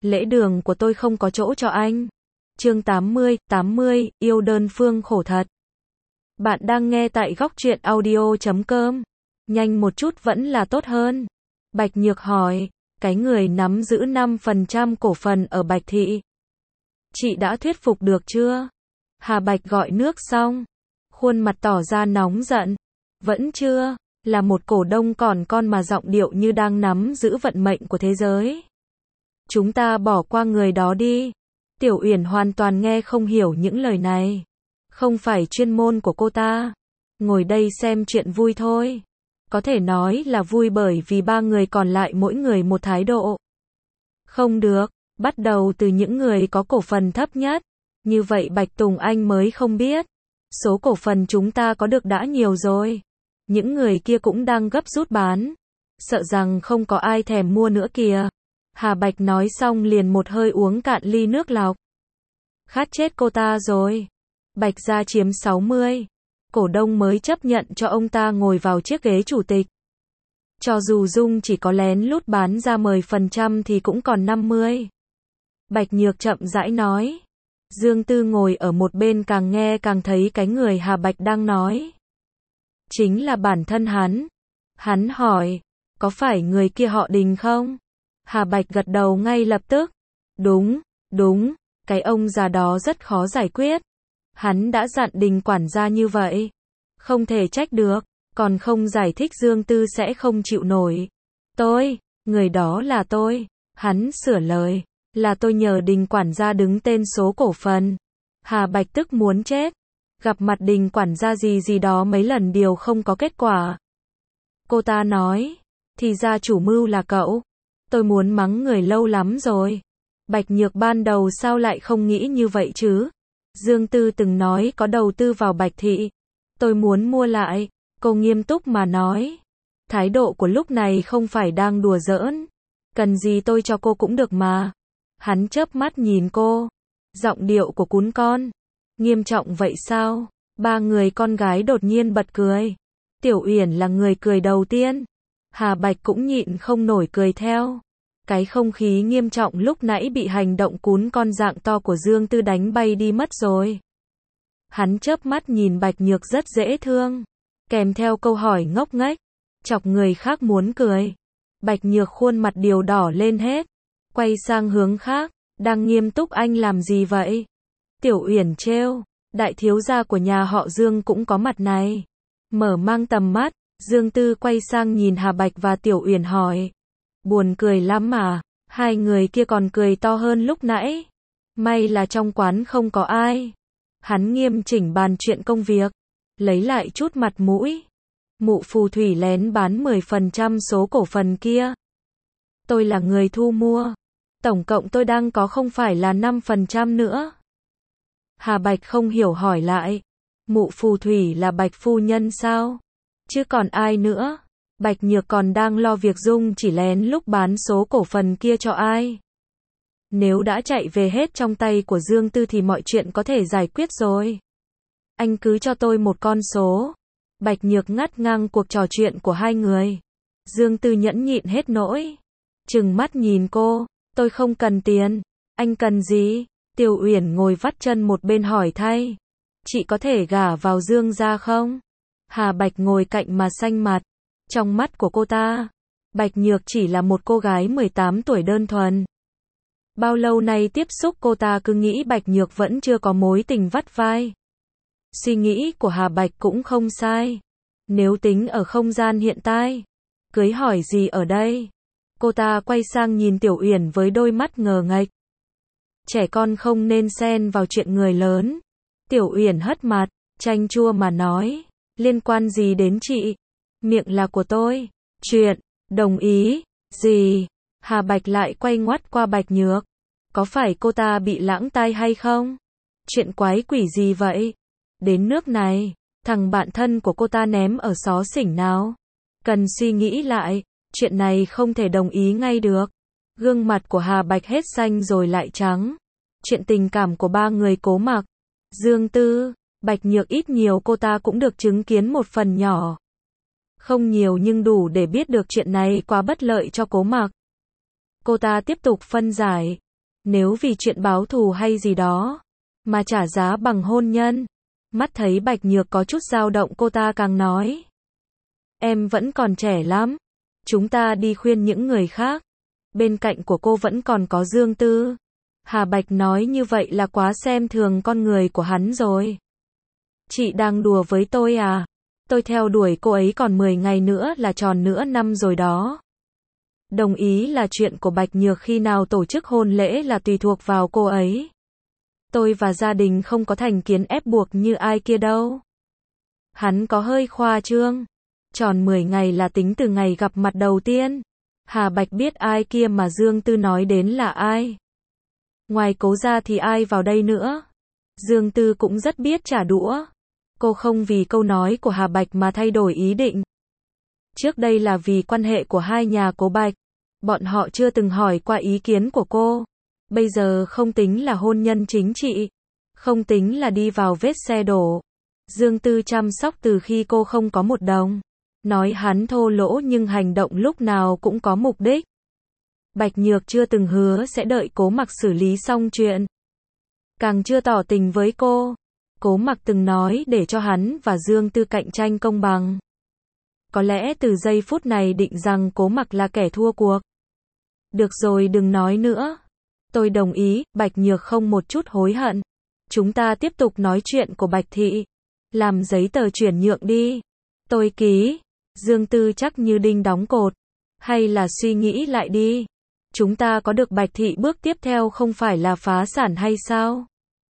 Lễ đường của tôi không có chỗ cho anh. Chương 80, yêu đơn phương khổ thật. Bạn đang nghe tại góc truyện audio.com. Nhanh một chút vẫn là tốt hơn. Bạch Nhược hỏi, cái người nắm giữ 5% cổ phần ở Bạch Thị. Chị đã thuyết phục được chưa? Hà Bạch gọi nước xong. Khuôn mặt tỏ ra nóng giận. Vẫn chưa, là một cổ đông còn con mà giọng điệu như đang nắm giữ vận mệnh của thế giới. Chúng ta bỏ qua người đó đi. Tiểu Uyển hoàn toàn nghe không hiểu những lời này. Không phải chuyên môn của cô ta. Ngồi đây xem chuyện vui thôi. Có thể nói là vui bởi vì ba người còn lại mỗi người một thái độ. Không được, bắt đầu từ những người có cổ phần thấp nhất. Như vậy Bạch Tùng Anh mới không biết. Số cổ phần chúng ta có được đã nhiều rồi. Những người kia cũng đang gấp rút bán. Sợ rằng không có ai thèm mua nữa kìa. Hà Bạch nói xong liền một hơi uống cạn ly nước lọc. Khát chết cô ta rồi. Bạch gia chiếm 60. Cổ đông mới chấp nhận cho ông ta ngồi vào chiếc ghế chủ tịch. Cho dù Dung chỉ có lén lút bán ra 10% thì cũng còn 50. Bạch Nhược chậm rãi nói. Dương Tư ngồi ở một bên càng nghe càng thấy cái người Hà Bạch đang nói. Chính là bản thân hắn. Hắn hỏi, có phải người kia họ Đình không? Hà Bạch gật đầu ngay lập tức. Đúng, cái ông già đó rất khó giải quyết. Hắn đã dặn Đình quản gia như vậy. Không thể trách được, còn không giải thích Dương Tư sẽ không chịu nổi. Người đó là tôi. Hắn sửa lời, là tôi nhờ Đình quản gia đứng tên số cổ phần. Hà Bạch tức muốn chết. Gặp mặt Đình quản gia gì đó mấy lần đều không có kết quả. Cô ta nói, thì ra chủ mưu là cậu. Tôi muốn mắng người lâu lắm rồi. Bạch Nhược ban đầu sao lại không nghĩ như vậy chứ? Dương Tư từng nói có đầu tư vào Bạch Thị. Tôi muốn mua lại. Cô nghiêm túc mà nói. Thái độ của lúc này không phải đang đùa giỡn. Cần gì tôi cho cô cũng được mà. Hắn chớp mắt nhìn cô. Giọng điệu của cún con. Nghiêm trọng vậy sao? Ba người con gái đột nhiên bật cười. Tiểu Uyển là người cười đầu tiên. Hà Bạch cũng nhịn không nổi cười theo. Cái không khí nghiêm trọng lúc nãy bị hành động cún con dạng to của Dương Tư đánh bay đi mất rồi. Hắn chớp mắt nhìn Bạch Nhược rất dễ thương. Kèm theo câu hỏi ngốc nghếch. Chọc người khác muốn cười. Bạch Nhược khuôn mặt đều đỏ lên hết. Quay sang hướng khác. Đang nghiêm túc anh làm gì vậy? Tiểu Uyển trêu. Đại thiếu gia của nhà họ Dương cũng có mặt này. Mở mang tầm mắt. Dương Tư quay sang nhìn Hà Bạch và Tiểu Uyển hỏi. Buồn cười lắm mà. Hai người kia còn cười to hơn lúc nãy. May là trong quán không có ai. Hắn nghiêm chỉnh bàn chuyện công việc. Lấy lại chút mặt mũi. Mụ phù thủy lén bán 10% số cổ phần kia. Tôi là người thu mua. Tổng cộng tôi đang có không phải là 5% nữa. Hà Bạch không hiểu hỏi lại. Mụ phù thủy là Bạch phu nhân sao? Chứ còn ai nữa? Bạch Nhược còn đang lo việc Dung chỉ lén lúc bán số cổ phần kia cho ai. Nếu đã chạy về hết trong tay của Dương Tư thì mọi chuyện có thể giải quyết rồi. Anh cứ cho tôi một con số. Bạch Nhược ngắt ngang cuộc trò chuyện của hai người. Dương Tư nhẫn nhịn hết nỗi. Trừng mắt nhìn cô. Tôi không cần tiền. Anh cần gì? Tiểu Uyển ngồi vắt chân một bên hỏi thay. Chị có thể gả vào Dương gia không? Hà Bạch ngồi cạnh mà xanh mặt. Trong mắt của cô ta, Bạch Nhược chỉ là một cô gái 18 tuổi đơn thuần. Bao lâu nay tiếp xúc cô ta cứ nghĩ Bạch Nhược vẫn chưa có mối tình vắt vai. Suy nghĩ của Hà Bạch cũng không sai. Nếu tính ở không gian hiện tại, cưới hỏi gì ở đây? Cô ta quay sang nhìn Tiểu Uyển với đôi mắt ngờ nghệch. Trẻ con không nên xen vào chuyện người lớn. Tiểu Uyển hất mặt, chanh chua mà nói, liên quan gì đến chị? Miệng là của tôi. Chuyện, đồng ý, gì? Hà Bạch lại quay ngoắt qua Bạch Nhược. Có phải cô ta bị lãng tai hay không? Chuyện quái quỷ gì vậy? Đến nước này, thằng bạn thân của cô ta ném ở xó xỉnh nào? Cần suy nghĩ lại, chuyện này không thể đồng ý ngay được. Gương mặt của Hà Bạch hết xanh rồi lại trắng. Chuyện tình cảm của ba người Cố Mặc, Dương Tư, Bạch Nhược ít nhiều cô ta cũng được chứng kiến một phần nhỏ. Không nhiều nhưng đủ để biết được chuyện này quá bất lợi cho Cố Mặc. Cô ta tiếp tục phân giải. Nếu vì chuyện báo thù hay gì đó, mà trả giá bằng hôn nhân. Mắt thấy Bạch Nhược có chút dao động, cô ta càng nói. Em vẫn còn trẻ lắm. Chúng ta đi khuyên những người khác. Bên cạnh của cô vẫn còn có Dương Tư. Hà Bạch nói như vậy là quá xem thường con người của hắn rồi. Chị đang đùa với tôi à? Tôi theo đuổi cô ấy còn 10 ngày nữa là tròn nửa năm rồi đó. Đồng ý là chuyện của Bạch Nhược, khi nào tổ chức hôn lễ là tùy thuộc vào cô ấy. Tôi và gia đình không có thành kiến ép buộc như ai kia đâu. Hắn có hơi khoa trương. Tròn 10 ngày là tính từ ngày gặp mặt đầu tiên. Hà Bạch biết ai kia mà Dương Tư nói đến là ai. Ngoài Cố ra thì ai vào đây nữa. Dương Tư cũng rất biết trả đũa. Cô không vì câu nói của Hà Bạch mà thay đổi ý định. Trước đây là vì quan hệ của hai nhà Cố Bạch. Bọn họ chưa từng hỏi qua ý kiến của cô. Bây giờ không tính là hôn nhân chính trị. Không tính là đi vào vết xe đổ. Dương Tư chăm sóc từ khi cô không có một đồng. Nói hắn thô lỗ nhưng hành động lúc nào cũng có mục đích. Bạch Nhược chưa từng hứa sẽ đợi Cố Mặc xử lý xong chuyện. Càng chưa tỏ tình với cô. Cố Mặc từng nói để cho hắn và Dương Tư cạnh tranh công bằng. Có lẽ từ giây phút này định rằng Cố Mặc là kẻ thua cuộc. Được rồi, đừng nói nữa. Tôi đồng ý. Bạch Nhược không một chút hối hận. Chúng ta tiếp tục nói chuyện của Bạch Thị. Làm giấy tờ chuyển nhượng đi. Tôi ký. Dương Tư chắc như đinh đóng cột. Hay là suy nghĩ lại đi. Chúng ta có được Bạch Thị, bước tiếp theo không phải là phá sản hay sao?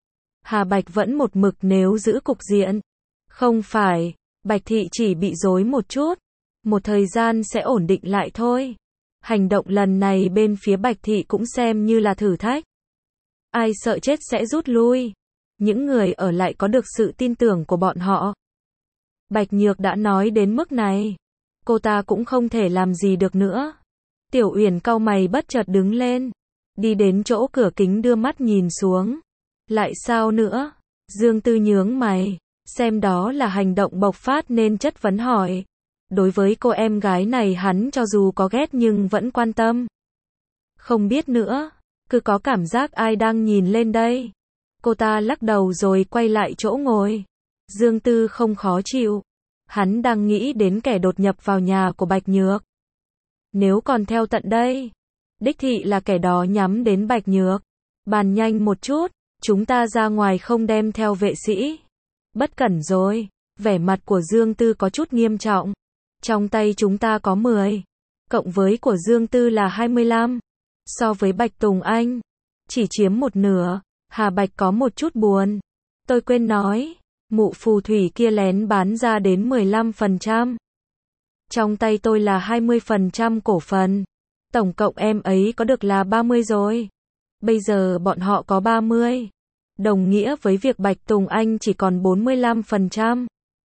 Hà Bạch vẫn một mực nếu giữ cục diện. Không phải. Bạch Thị chỉ bị rối một chút. Một thời gian sẽ ổn định lại thôi. Hành động lần này bên phía Bạch Thị cũng xem như là thử thách. Ai sợ chết sẽ rút lui. Những người ở lại có được sự tin tưởng của bọn họ. Bạch Nhược đã nói đến mức này. Cô ta cũng không thể làm gì được nữa. Tiểu Uyển cau mày bất chợt đứng lên. Đi đến chỗ cửa kính đưa mắt nhìn xuống. Lại sao nữa? Dương Tư nhướng mày. Xem đó là hành động bộc phát nên chất vấn hỏi. Đối với cô em gái này hắn cho dù có ghét nhưng vẫn quan tâm. Không biết nữa. Cứ có cảm giác ai đang nhìn lên đây. Cô ta lắc đầu rồi quay lại chỗ ngồi. Dương Tư không khó chịu. Hắn đang nghĩ đến kẻ đột nhập vào nhà của Bạch Nhược. Nếu còn theo tận đây, đích thị là kẻ đó nhắm đến Bạch Nhược. Bàn nhanh một chút, chúng ta ra ngoài không đem theo vệ sĩ. Bất cẩn rồi. Vẻ mặt của Dương Tư có chút nghiêm trọng. Trong tay chúng ta có 10. Cộng với của Dương Tư là 25. So với Bạch Tùng Anh, chỉ chiếm một nửa. Hà Bạch có một chút buồn. Tôi quên nói. Mụ phù thủy kia lén bán ra đến 15%. Trong tay tôi là 20% cổ phần. Tổng cộng em ấy có được là 30 rồi. Bây giờ bọn họ có 30. Đồng nghĩa với việc Bạch Tùng Anh chỉ còn 45%.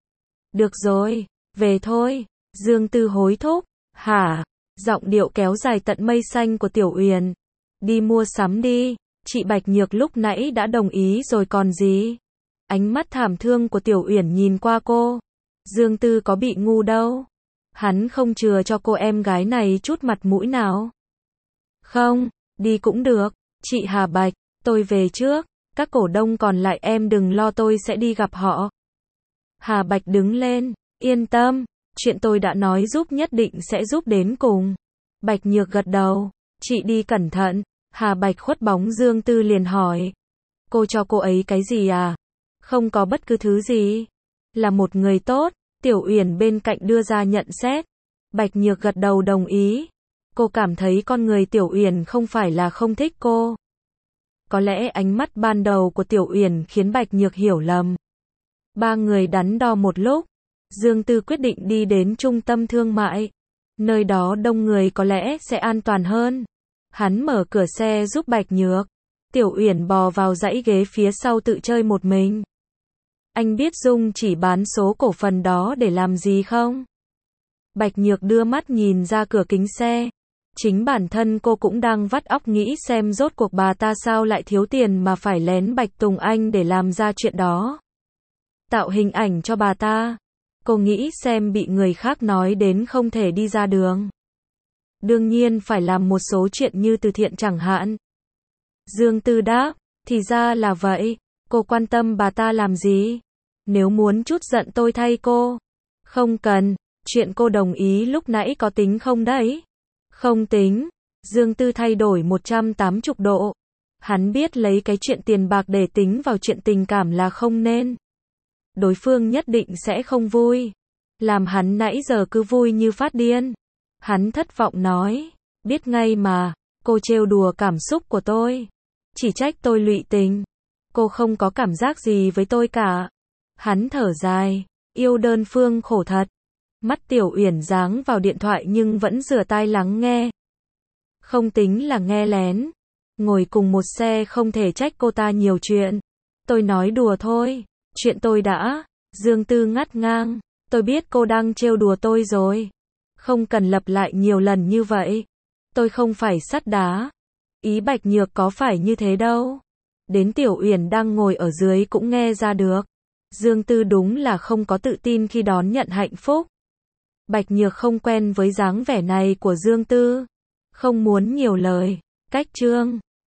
Được rồi, về thôi. Dương Tư hối thúc. Hả? Giọng điệu kéo dài tận mây xanh của Tiểu Uyển. Đi mua sắm đi. Chị Bạch Nhược lúc nãy đã đồng ý rồi còn gì. Ánh mắt thảm thương của Tiểu Uyển nhìn qua cô. Dương Tư có bị ngu đâu. Hắn không chừa cho cô em gái này chút mặt mũi nào. Không, đi cũng được. Chị Hà Bạch, tôi về trước. Các cổ đông còn lại em đừng lo, tôi sẽ đi gặp họ. Hà Bạch đứng lên. Yên tâm, chuyện tôi đã nói giúp nhất định sẽ giúp đến cùng. Bạch Nhược gật đầu. Chị đi cẩn thận. Hà Bạch khuất bóng Dương Tư liền hỏi. Cô cho cô ấy cái gì à? Không có bất cứ thứ gì. Là một người tốt. Tiểu Uyển bên cạnh đưa ra nhận xét. Bạch Nhược gật đầu đồng ý. Cô cảm thấy con người Tiểu Uyển không phải là không thích cô. Có lẽ ánh mắt ban đầu của Tiểu Uyển khiến Bạch Nhược hiểu lầm. Ba người đắn đo một lúc. Dương Tư quyết định đi đến trung tâm thương mại. Nơi đó đông người có lẽ sẽ an toàn hơn. Hắn mở cửa xe giúp Bạch Nhược. Tiểu Uyển bò vào dãy ghế phía sau tự chơi một mình. Anh biết Dung chỉ bán số cổ phần đó để làm gì không? Bạch Nhược đưa mắt nhìn ra cửa kính xe. Chính bản thân cô cũng đang vắt óc nghĩ xem rốt cuộc bà ta sao lại thiếu tiền mà phải lén Bạch Tùng Anh để làm ra chuyện đó. Tạo hình ảnh cho bà ta. Cô nghĩ xem bị người khác nói đến không thể đi ra đường. Đương nhiên phải làm một số chuyện như từ thiện chẳng hạn. Dương Tư đáp, thì ra là vậy, cô quan tâm bà ta làm gì? Nếu muốn chút giận tôi thay cô. Không cần, chuyện cô đồng ý lúc nãy có tính không đấy? Không tính. Dương Tư thay đổi 180 độ. Hắn biết lấy cái chuyện tiền bạc để tính vào chuyện tình cảm là không nên. Đối phương nhất định sẽ không vui. Làm hắn nãy giờ cứ vui như phát điên. Hắn thất vọng nói, biết ngay mà, cô trêu đùa cảm xúc của tôi. Chỉ trách tôi lụy tình. Cô không có cảm giác gì với tôi cả. Hắn thở dài, yêu đơn phương khổ thật. Mắt Tiểu Uyển giáng vào điện thoại nhưng vẫn rửa tai lắng nghe. Không tính là nghe lén. Ngồi cùng một xe không thể trách cô ta nhiều chuyện. Tôi nói đùa thôi. Chuyện tôi đã. Dương Tư ngắt ngang. Tôi biết cô đang trêu đùa tôi rồi. Không cần lặp lại nhiều lần như vậy. Tôi không phải sắt đá. Ý Bạch Nhược có phải như thế đâu. Đến Tiểu Uyển đang ngồi ở dưới cũng nghe ra được. Dương Tư đúng là không có tự tin khi đón nhận hạnh phúc. Bạch Nhược không quen với dáng vẻ này của Dương Tư. Không muốn nhiều lời. Cách chương